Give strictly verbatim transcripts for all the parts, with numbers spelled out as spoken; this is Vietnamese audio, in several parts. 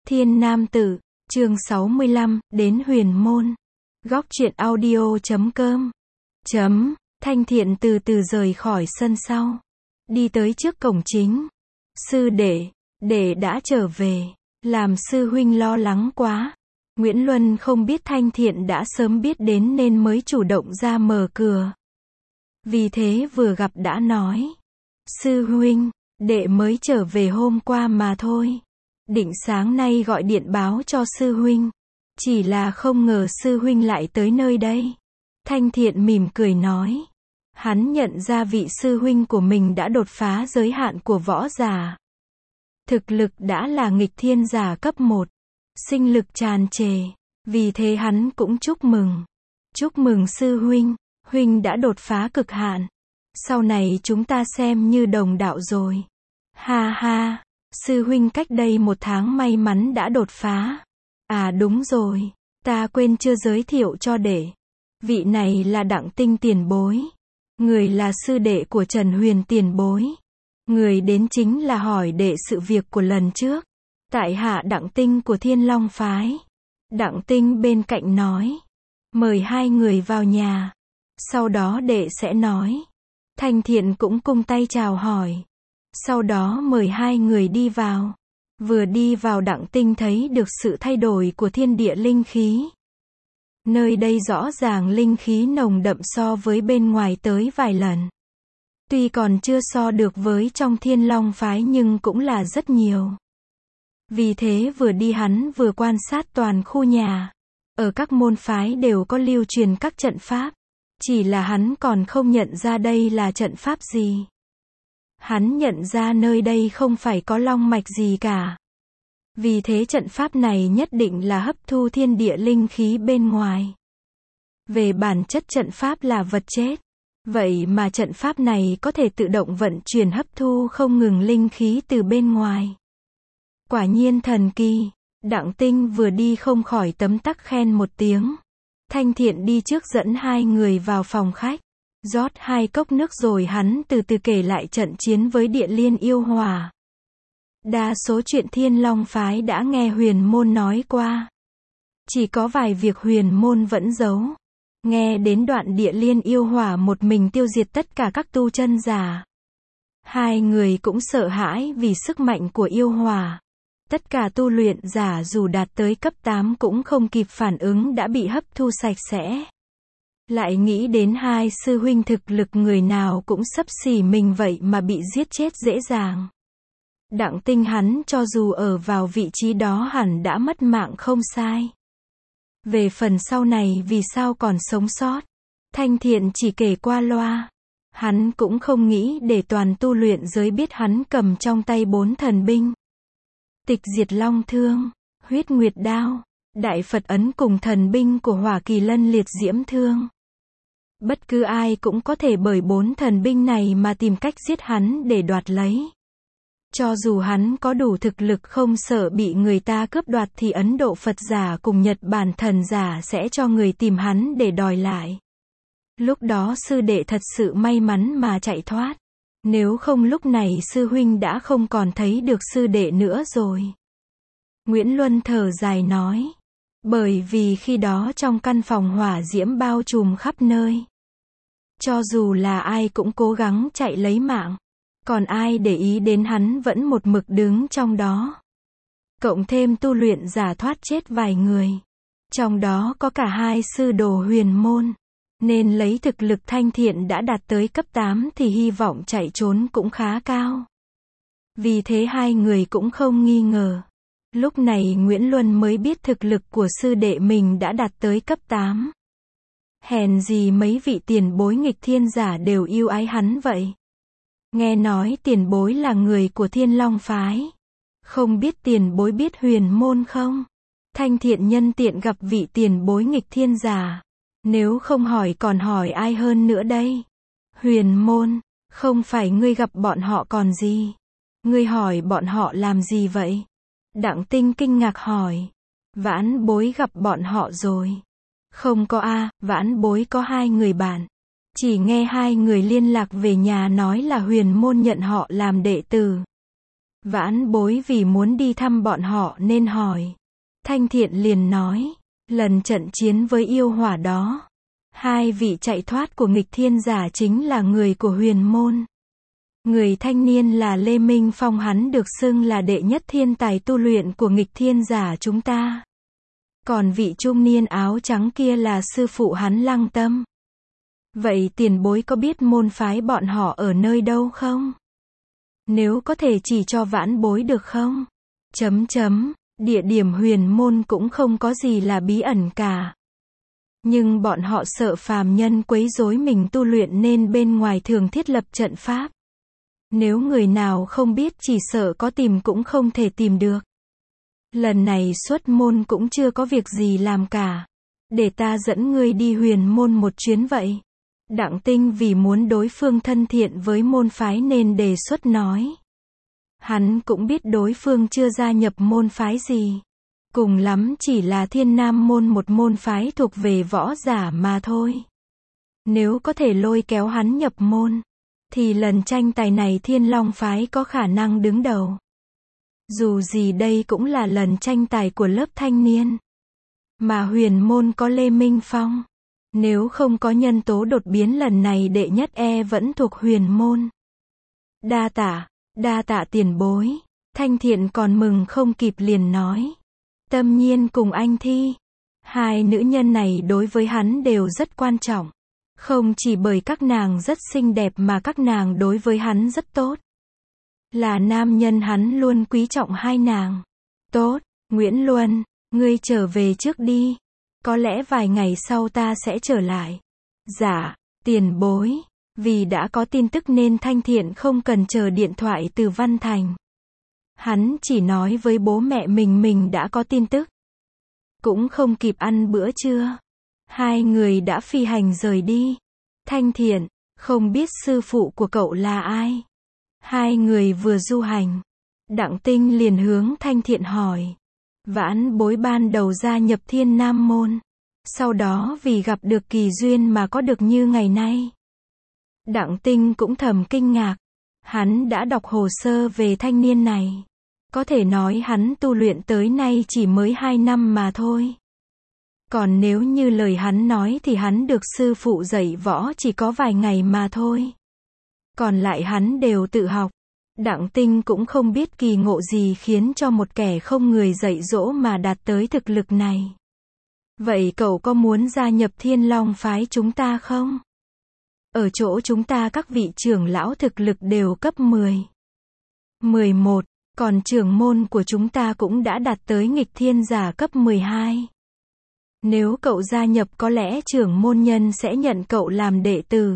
Thiên Nam Tử, chương sáu mươi lăm, đến huyền môn. Góc truyện audio chấm com. Chấm, Thanh Thiện từ từ rời khỏi sân sau. Đi tới trước cổng chính. Sư đệ, đệ đã trở về. Làm sư huynh lo lắng quá. Nguyễn Luân không biết Thanh Thiện đã sớm biết đến nên mới chủ động ra mở cửa. Vì thế vừa gặp đã nói. Sư huynh, đệ mới trở về hôm qua mà thôi. Định sáng nay gọi điện báo cho sư huynh. Chỉ là không ngờ sư huynh lại tới nơi đây. Thanh Thiện mỉm cười nói. Hắn nhận ra vị sư huynh của mình đã đột phá giới hạn của võ giả. Thực lực đã là nghịch thiên giả cấp một. Sinh lực tràn trề. Vì thế hắn cũng chúc mừng. Chúc mừng sư huynh. Huynh đã đột phá cực hạn. Sau này chúng ta xem như đồng đạo rồi. Ha ha. Sư huynh cách đây một tháng may mắn đã đột phá. À đúng rồi. Ta quên chưa giới thiệu cho đệ. Vị này là Đặng Tinh tiền bối. Người là sư đệ của Trần Huyền tiền bối. Người đến chính là hỏi đệ sự việc của lần trước. Tại hạ Đặng Tinh của Thiên Long Phái. Đặng Tinh bên cạnh nói. Mời hai người vào nhà. Sau đó đệ sẽ nói. Thanh Thiện cũng cung tay chào hỏi. Sau đó mời hai người đi vào. Vừa đi vào Đặng Tinh thấy được sự thay đổi của thiên địa linh khí. Nơi đây rõ ràng linh khí nồng đậm so với bên ngoài tới vài lần. Tuy còn chưa so được với trong Thiên Long Phái nhưng cũng là rất nhiều. Vì thế vừa đi hắn vừa quan sát toàn khu nhà. Ở các môn phái đều có lưu truyền các trận pháp. Chỉ là hắn còn không nhận ra đây là trận pháp gì. Hắn nhận ra nơi đây không phải có long mạch gì cả. Vì thế trận pháp này nhất định là hấp thu thiên địa linh khí bên ngoài. Về bản chất trận pháp là vật chết. Vậy mà trận pháp này có thể tự động vận chuyển hấp thu không ngừng linh khí từ bên ngoài. Quả nhiên thần kỳ. Đặng Tinh vừa đi không khỏi tấm tắc khen một tiếng. Thanh Thiện đi trước dẫn hai người vào phòng khách. Rót hai cốc nước rồi hắn từ từ kể lại trận chiến với Địa Liên yêu hỏa. Đa số chuyện Thiên Long Phái đã nghe huyền môn nói qua. Chỉ có vài việc huyền môn vẫn giấu. Nghe đến đoạn Địa Liên yêu hỏa một mình tiêu diệt tất cả các tu chân giả. Hai người cũng sợ hãi vì sức mạnh của yêu hỏa. Tất cả tu luyện giả dù đạt tới cấp tám cũng không kịp phản ứng đã bị hấp thu sạch sẽ. Lại nghĩ đến hai sư huynh thực lực người nào cũng xấp xỉ mình vậy mà bị giết chết dễ dàng. Đặng Tinh hắn cho dù ở vào vị trí đó hẳn đã mất mạng không sai. Về phần sau này vì sao còn sống sót, Thanh Thiện chỉ kể qua loa. Hắn cũng không nghĩ để toàn tu luyện giới biết hắn cầm trong tay bốn thần binh. Tịch diệt long thương, huyết nguyệt đao, đại Phật ấn cùng thần binh của Hỏa Kỳ Lân liệt diễm thương. Bất cứ ai cũng có thể bởi bốn thần binh này mà tìm cách giết hắn để đoạt lấy. Cho dù hắn có đủ thực lực không sợ bị người ta cướp đoạt thì Ấn Độ Phật giả cùng Nhật Bản thần giả sẽ cho người tìm hắn để đòi lại. Lúc đó sư đệ thật sự may mắn mà chạy thoát. Nếu không lúc này sư huynh đã không còn thấy được sư đệ nữa rồi. Nguyễn Luân thở dài nói. Bởi vì khi đó trong căn phòng hỏa diễm bao trùm khắp nơi. Cho dù là ai cũng cố gắng chạy lấy mạng. Còn ai để ý đến hắn vẫn một mực đứng trong đó. Cộng thêm tu luyện giả thoát chết vài người. Trong đó có cả hai sư đồ huyền môn. Nên lấy thực lực Thanh Thiện đã đạt tới cấp tám thì hy vọng chạy trốn cũng khá cao. Vì thế hai người cũng không nghi ngờ. Lúc này Nguyễn Luân mới biết thực lực của sư đệ mình đã đạt tới cấp tám. Hèn gì mấy vị tiền bối nghịch thiên giả đều yêu ái hắn vậy. Nghe nói tiền bối là người của Thiên Long Phái. Không biết tiền bối biết huyền môn không? Thanh Thiện nhân tiện gặp vị tiền bối nghịch thiên giả. Nếu không hỏi còn hỏi ai hơn nữa đây? Huyền môn, không phải ngươi gặp bọn họ còn gì? Ngươi hỏi bọn họ làm gì vậy? Đặng Tinh kinh ngạc hỏi. Vãn bối gặp bọn họ rồi. Không có a, vãn bối có hai người bạn. Chỉ nghe hai người liên lạc về nhà nói là huyền môn nhận họ làm đệ tử. Vãn Bối vì muốn đi thăm bọn họ nên hỏi. Thanh Thiện liền nói, lần trận chiến với yêu hỏa đó, hai vị chạy thoát của nghịch thiên giả chính là người của huyền môn. Người thanh niên là Lê Minh Phong, hắn được xưng là đệ nhất thiên tài tu luyện của nghịch thiên giả chúng ta. Còn vị trung niên áo trắng kia là sư phụ hắn Lăng Tâm. Vậy tiền bối có biết môn phái bọn họ ở nơi đâu không? Nếu có thể chỉ cho vãn bối được không? Chấm chấm, địa điểm huyền môn cũng không có gì là bí ẩn cả. Nhưng bọn họ sợ phàm nhân quấy rối mình tu luyện nên bên ngoài thường thiết lập trận pháp. Nếu người nào không biết chỉ sợ có tìm cũng không thể tìm được. Lần này xuất môn cũng chưa có việc gì làm cả. Để ta dẫn ngươi đi huyền môn một chuyến vậy. Đặng Tinh vì muốn đối phương thân thiện với môn phái nên đề xuất nói. Hắn cũng biết đối phương chưa gia nhập môn phái gì. Cùng lắm chỉ là Thiên Nam môn, một môn phái thuộc về võ giả mà thôi. Nếu có thể lôi kéo hắn nhập môn, thì lần tranh tài này Thiên Long phái có khả năng đứng đầu. Dù gì đây cũng là lần tranh tài của lớp thanh niên. Mà huyền môn có Lê Minh Phong. Nếu không có nhân tố đột biến lần này đệ nhất e vẫn thuộc huyền môn. Đa tạ, đa tạ tiền bối. Thanh Thiện còn mừng không kịp liền nói. Tâm Nhiên cùng Anh Thi. Hai nữ nhân này đối với hắn đều rất quan trọng. Không chỉ bởi các nàng rất xinh đẹp mà các nàng đối với hắn rất tốt. Là nam nhân hắn luôn quý trọng hai nàng. Tốt, Nguyễn Luân, ngươi trở về trước đi. Có lẽ vài ngày sau ta sẽ trở lại. Dạ, tiền bối. Vì đã có tin tức nên Thanh Thiện không cần chờ điện thoại từ Văn Thành. Hắn chỉ nói với bố mẹ mình mình đã có tin tức. Cũng không kịp ăn bữa trưa. Hai người đã phi hành rời đi. Thanh Thiện, không biết sư phụ của cậu là ai? Hai người vừa du hành. Đặng Tinh liền hướng Thanh Thiện hỏi. Vãn Bối ban đầu gia nhập Thiên Nam môn. Sau đó vì gặp được kỳ duyên mà có được như ngày nay. Đặng Tinh cũng thầm kinh ngạc. Hắn đã đọc hồ sơ về thanh niên này. Có thể nói hắn tu luyện tới nay chỉ mới hai năm mà thôi. Còn nếu như lời hắn nói thì hắn được sư phụ dạy võ chỉ có vài ngày mà thôi. Còn lại hắn đều tự học. Đặng Tinh cũng không biết kỳ ngộ gì khiến cho một kẻ không người dạy dỗ mà đạt tới thực lực này. Vậy cậu có muốn gia nhập Thiên Long phái chúng ta không? Ở chỗ chúng ta các vị trưởng lão thực lực đều cấp mười, mười một, còn trưởng môn của chúng ta cũng đã đạt tới nghịch thiên giả cấp mười hai. Nếu cậu gia nhập có lẽ trưởng môn nhân sẽ nhận cậu làm đệ tử.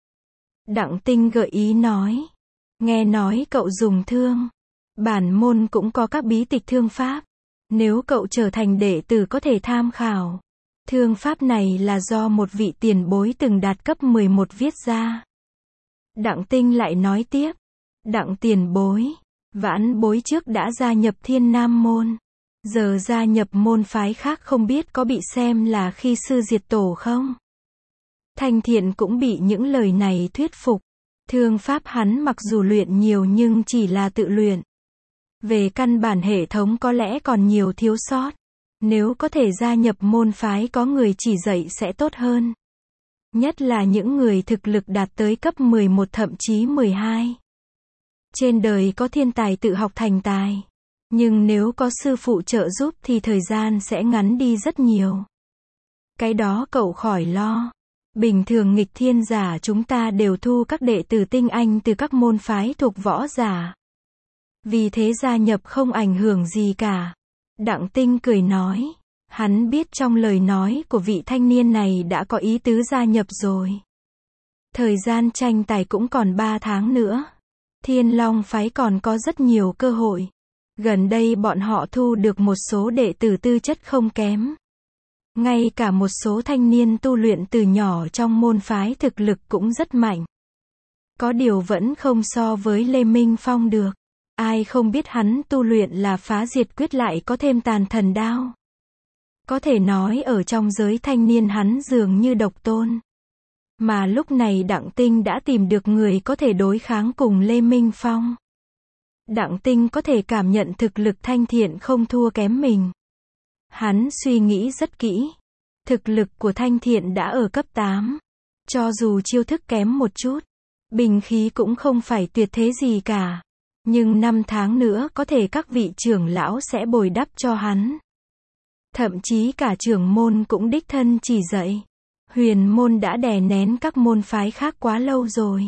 Đặng Tinh gợi ý nói. Nghe nói cậu dùng thương. Bản môn cũng có các bí tịch thương pháp. Nếu cậu trở thành đệ tử có thể tham khảo. Thương pháp này là do một vị tiền bối từng đạt cấp mười một viết ra. Đặng Tinh lại nói tiếp. Đặng tiền bối. Vãn Bối trước đã gia nhập Thiên Nam môn. Giờ gia nhập môn phái khác không biết có bị xem là khi sư diệt tổ không? Thanh Thiện cũng bị những lời này thuyết phục. Thương pháp hắn mặc dù luyện nhiều nhưng chỉ là tự luyện. Về căn bản hệ thống có lẽ còn nhiều thiếu sót. Nếu có thể gia nhập môn phái có người chỉ dạy sẽ tốt hơn. Nhất là những người thực lực đạt tới cấp mười một thậm chí mười hai. Trên đời có thiên tài tự học thành tài. Nhưng nếu có sư phụ trợ giúp thì thời gian sẽ ngắn đi rất nhiều. Cái đó cậu khỏi lo. Bình thường nghịch thiên giả chúng ta đều thu các đệ tử tinh anh từ các môn phái thuộc võ giả. Vì thế gia nhập không ảnh hưởng gì cả. Đặng Tinh cười nói. Hắn biết trong lời nói của vị thanh niên này đã có ý tứ gia nhập rồi. Thời gian tranh tài cũng còn ba tháng nữa. Thiên Long phái còn có rất nhiều cơ hội. Gần đây bọn họ thu được một số đệ tử tư chất không kém. Ngay cả một số thanh niên tu luyện từ nhỏ trong môn phái thực lực cũng rất mạnh. Có điều vẫn không so với Lê Minh Phong được. Ai không biết hắn tu luyện là phá diệt quyết lại có thêm tàn thần đao. Có thể nói ở trong giới thanh niên hắn dường như độc tôn. Mà lúc này Đặng Tinh đã tìm được người có thể đối kháng cùng Lê Minh Phong. Đặng Tinh có thể cảm nhận thực lực Thanh Thiện không thua kém mình. Hắn suy nghĩ rất kỹ. Thực lực của Thanh Thiện đã ở cấp tám. Cho dù chiêu thức kém một chút, binh khí cũng không phải tuyệt thế gì cả. Nhưng năm tháng nữa có thể các vị trưởng lão sẽ bồi đắp cho hắn. Thậm chí cả trưởng môn cũng đích thân chỉ dạy. Huyền môn đã đè nén các môn phái khác quá lâu rồi.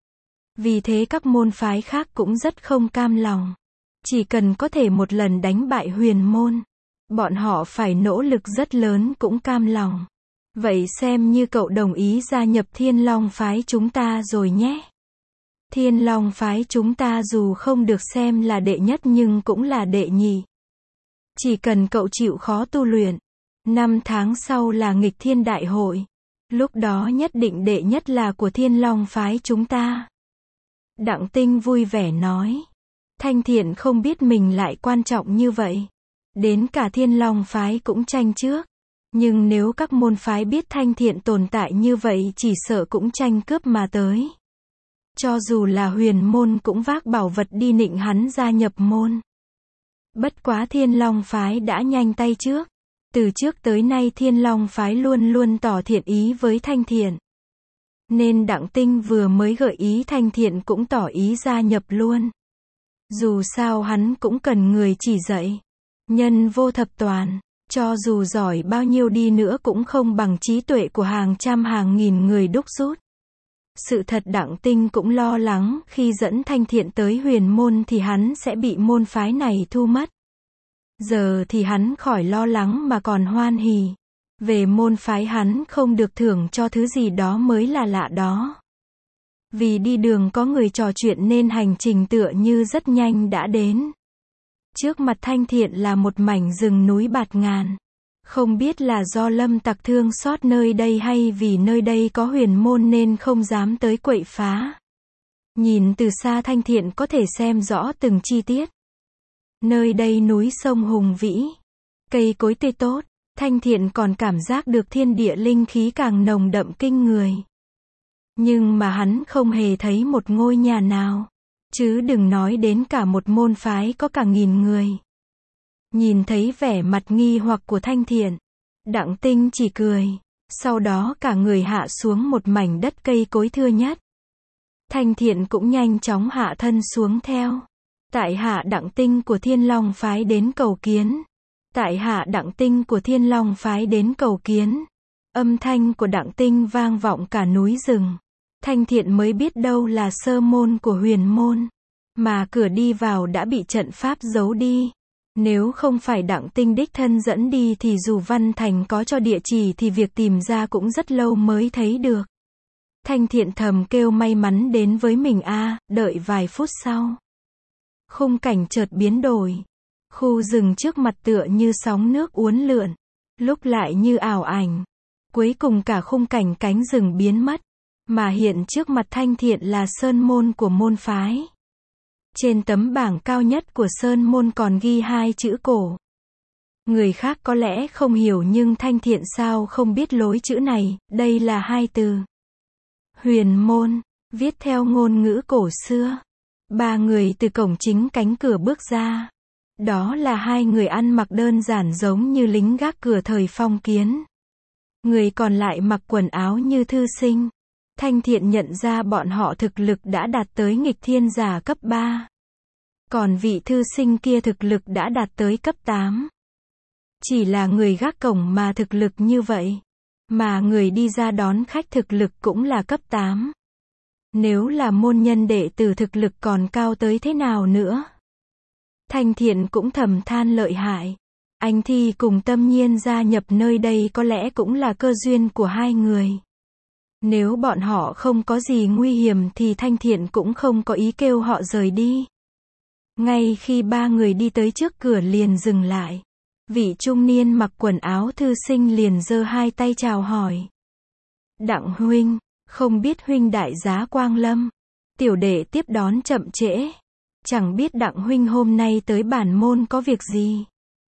Vì thế các môn phái khác cũng rất không cam lòng. Chỉ cần có thể một lần đánh bại huyền môn, bọn họ phải nỗ lực rất lớn cũng cam lòng. Vậy xem như cậu đồng ý gia nhập Thiên Long phái chúng ta rồi nhé. Thiên Long phái chúng ta dù không được xem là đệ nhất nhưng cũng là đệ nhị. Chỉ cần cậu chịu khó tu luyện, năm tháng sau là nghịch thiên đại hội. Lúc đó nhất định đệ nhất là của Thiên Long phái chúng ta. Đặng Tinh vui vẻ nói. Thanh Thiện không biết mình lại quan trọng như vậy. Đến cả Thiên Long phái cũng tranh trước. Nhưng nếu các môn phái biết Thanh Thiện tồn tại như vậy chỉ sợ cũng tranh cướp mà tới. Cho dù là huyền môn cũng vác bảo vật đi nịnh hắn gia nhập môn. Bất quá Thiên Long phái đã nhanh tay trước. Từ trước tới nay Thiên Long phái luôn luôn tỏ thiện ý với Thanh Thiện. Nên Đặng Tinh vừa mới gợi ý Thanh Thiện cũng tỏ ý gia nhập luôn. Dù sao hắn cũng cần người chỉ dạy. Nhân vô thập toàn, cho dù giỏi bao nhiêu đi nữa cũng không bằng trí tuệ của hàng trăm hàng nghìn người đúc rút. Sự thật Đặng Tinh cũng lo lắng khi dẫn Thanh Thiện tới huyền môn thì hắn sẽ bị môn phái này thu mất. Giờ thì hắn khỏi lo lắng mà còn hoan hỉ. Về môn phái hắn không được thưởng cho thứ gì đó mới là lạ đó. Vì đi đường có người trò chuyện nên hành trình tựa như rất nhanh đã đến. Trước mặt Thanh Thiện là một mảnh rừng núi bạt ngàn. Không biết là do lâm tặc thương xót nơi đây hay vì nơi đây có huyền môn nên không dám tới quậy phá. Nhìn từ xa Thanh Thiện có thể xem rõ từng chi tiết. Nơi đây núi sông hùng vĩ, cây cối tươi tốt, Thanh Thiện còn cảm giác được thiên địa linh khí càng nồng đậm kinh người. Nhưng mà hắn không hề thấy một ngôi nhà nào, chứ đừng nói đến cả một môn phái có cả nghìn người. Nhìn thấy vẻ mặt nghi hoặc của Thanh Thiện, Đặng Tinh chỉ cười, sau đó cả người hạ xuống một mảnh đất cây cối thưa nhất. Thanh Thiện cũng nhanh chóng hạ thân xuống theo. Tại hạ Đặng Tinh của Thiên Long phái đến cầu kiến. Tại hạ Đặng Tinh của Thiên Long phái đến cầu kiến. Âm thanh của Đặng Tinh vang vọng cả núi rừng. Thanh Thiện mới biết đâu là sơ môn của huyền môn. Mà cửa đi vào đã bị trận pháp giấu đi. Nếu không phải Đặng Tinh đích thân dẫn đi thì dù Văn Thành có cho địa chỉ thì việc tìm ra cũng rất lâu mới thấy được. Thanh Thiện thầm kêu may mắn đến với mình a, đợi vài phút sau. Khung cảnh chợt biến đổi. Khu rừng trước mặt tựa như sóng nước uốn lượn, lúc lại như ảo ảnh. Cuối cùng cả khung cảnh cánh rừng biến mất, mà hiện trước mặt Thanh Thiện là sơn môn của môn phái. Trên tấm bảng cao nhất của sơn môn còn ghi hai chữ cổ. Người khác có lẽ không hiểu nhưng Thanh Thiện sao không biết lối chữ này, đây là hai từ. Huyền môn, viết theo ngôn ngữ cổ xưa. Ba người từ cổng chính cánh cửa bước ra. Đó là hai người ăn mặc đơn giản giống như lính gác cửa thời phong kiến. Người còn lại mặc quần áo như thư sinh. Thanh Thiện nhận ra bọn họ thực lực đã đạt tới nghịch thiên giả cấp ba. Còn vị thư sinh kia thực lực đã đạt tới cấp tám. Chỉ là người gác cổng mà thực lực như vậy. Mà người đi ra đón khách thực lực cũng là cấp tám. Nếu là môn nhân đệ tử thực lực còn cao tới thế nào nữa? Thanh Thiện cũng thầm than lợi hại. Anh Thi cùng Tâm Nhiên gia nhập nơi đây có lẽ cũng là cơ duyên của hai người. Nếu bọn họ không có gì nguy hiểm thì Thanh Thiện cũng không có ý kêu họ rời đi. Ngay khi ba người đi tới trước cửa liền dừng lại. Vị trung niên mặc quần áo thư sinh liền giơ hai tay chào hỏi. Đặng huynh, không biết huynh đại giá quang lâm. Tiểu đệ tiếp đón chậm trễ. Chẳng biết Đặng huynh hôm nay tới bản môn có việc gì.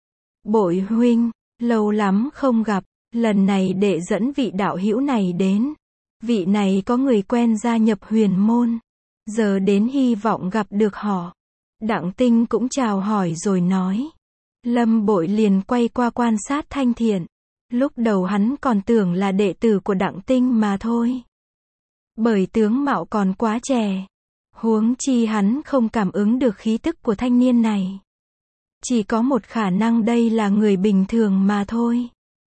Bội huynh, lâu lắm không gặp, lần này đệ dẫn vị đạo hữu này đến. Vị này có người quen gia nhập huyền môn. Giờ đến hy vọng gặp được họ. Đặng Tinh cũng chào hỏi rồi nói. Lâm Bội liền quay qua quan sát Thanh Thiện. Lúc đầu hắn còn tưởng là đệ tử của Đặng Tinh mà thôi. Bởi tướng mạo còn quá trẻ. Huống chi hắn không cảm ứng được khí tức của thanh niên này. Chỉ có một khả năng đây là người bình thường mà thôi.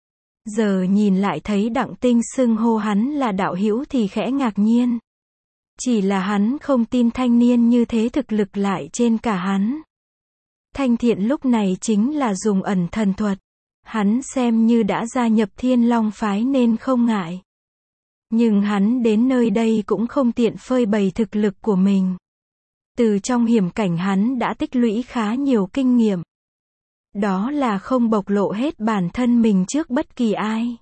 Giờ nhìn lại thấy Đặng Tinh xưng hô hắn là đạo hữu thì khẽ ngạc nhiên. Chỉ là hắn không tin thanh niên như thế thực lực lại trên cả hắn. Thanh Thiện lúc này chính là dùng ẩn thần thuật. Hắn xem như đã gia nhập Thiên Long phái nên không ngại. Nhưng hắn đến nơi đây cũng không tiện phơi bày thực lực của mình. Từ trong hiểm cảnh hắn đã tích lũy khá nhiều kinh nghiệm. Đó là không bộc lộ hết bản thân mình trước bất kỳ ai.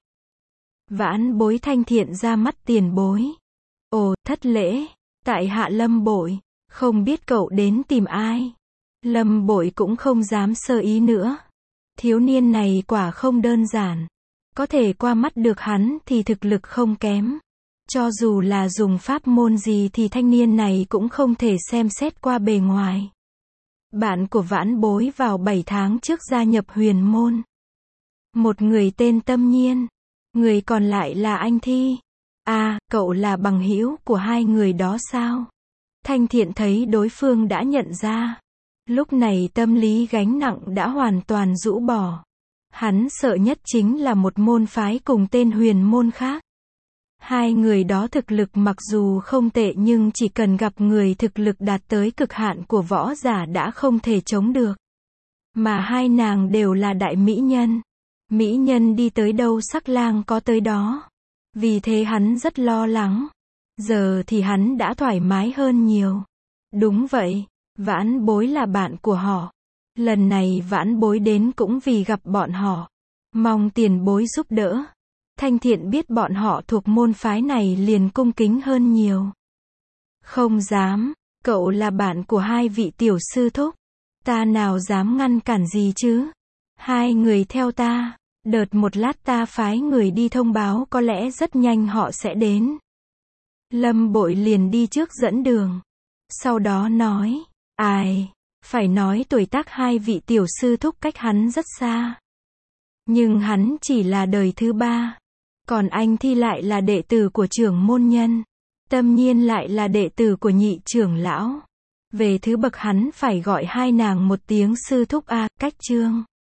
Vãn Bối Thanh Thiện ra mắt tiền bối. Ồ, thất lễ, tại hạ Lâm Bội, không biết cậu đến tìm ai. Lâm Bội cũng không dám sơ ý nữa. Thiếu niên này quả không đơn giản. Có thể qua mắt được hắn thì thực lực không kém. Cho dù là dùng pháp môn gì thì thanh niên này cũng không thể xem xét qua bề ngoài. Bạn của Vãn Bối vào bảy tháng trước gia nhập Huyền Môn. Một người tên Tâm Nhiên. Người còn lại là anh Thi. À, cậu là bằng hữu của hai người đó sao? Thanh Thiện thấy đối phương đã nhận ra. Lúc này tâm lý gánh nặng đã hoàn toàn rũ bỏ. Hắn sợ nhất chính là một môn phái cùng tên Huyền Môn khác. Hai người đó thực lực mặc dù không tệ nhưng chỉ cần gặp người thực lực đạt tới cực hạn của võ giả đã không thể chống được. Mà hai nàng đều là đại mỹ nhân. Mỹ nhân đi tới đâu sắc lang có tới đó. Vì thế hắn rất lo lắng. Giờ thì hắn đã thoải mái hơn nhiều. Đúng vậy, Vãn Bối là bạn của họ. Lần này Vãn Bối đến cũng vì gặp bọn họ. Mong tiền bối giúp đỡ. Thanh Thiện biết bọn họ thuộc môn phái này liền cung kính hơn nhiều. Không dám, cậu là bạn của hai vị tiểu sư thúc. Ta nào dám ngăn cản gì chứ. Hai người theo ta. Đợt một lát ta phái người đi thông báo có lẽ rất nhanh họ sẽ đến. Lâm Bội liền đi trước dẫn đường. Sau đó nói, ai, phải nói tuổi tác hai vị tiểu sư thúc cách hắn rất xa. Nhưng hắn chỉ là đời thứ ba. Còn anh Thi lại là đệ tử của trưởng môn nhân. Tâm Nhiên lại là đệ tử của nhị trưởng lão. Về thứ bậc hắn phải gọi hai nàng một tiếng sư thúc a, cách chương.